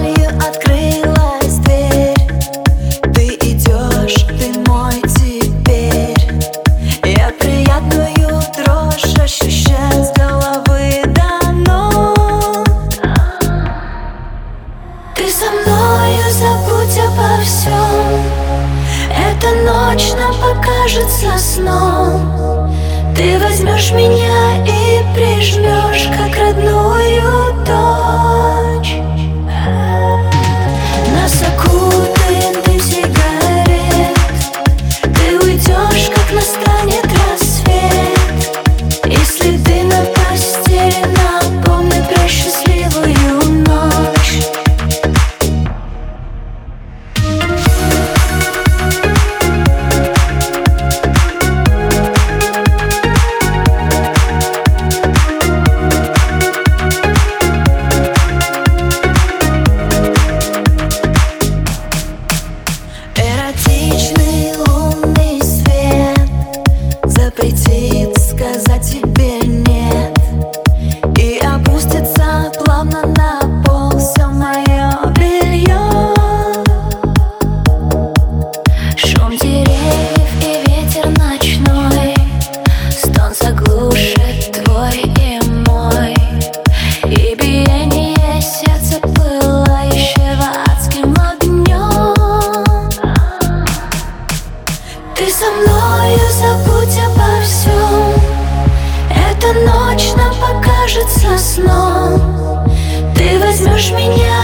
вуалью открылась дверь. Ты идешь, ты мой теперь. Я приятную дрожь ощущаю с головы до ног. Ты со мною, забудь обо всем. Эта ночь нам покажется сном. Ты возьмешь меня и прижмешь, как родную дочь. Нас окутает дым сигарет. Ты уйдешь, как настанет рассвет. Если ты на постели, напомни про счастливую ночь. Эротичный лунный свет запретит сказать тебе нет. И опустится плавно на пол все мое белье. Шум деревьев и ветер ночной, стон заглушит твой и мой. И биение сердца, пылающего адским огнем. Ты со мною, забудь обо всем. Эта ночь нам покажется сном. Ты возьмешь меня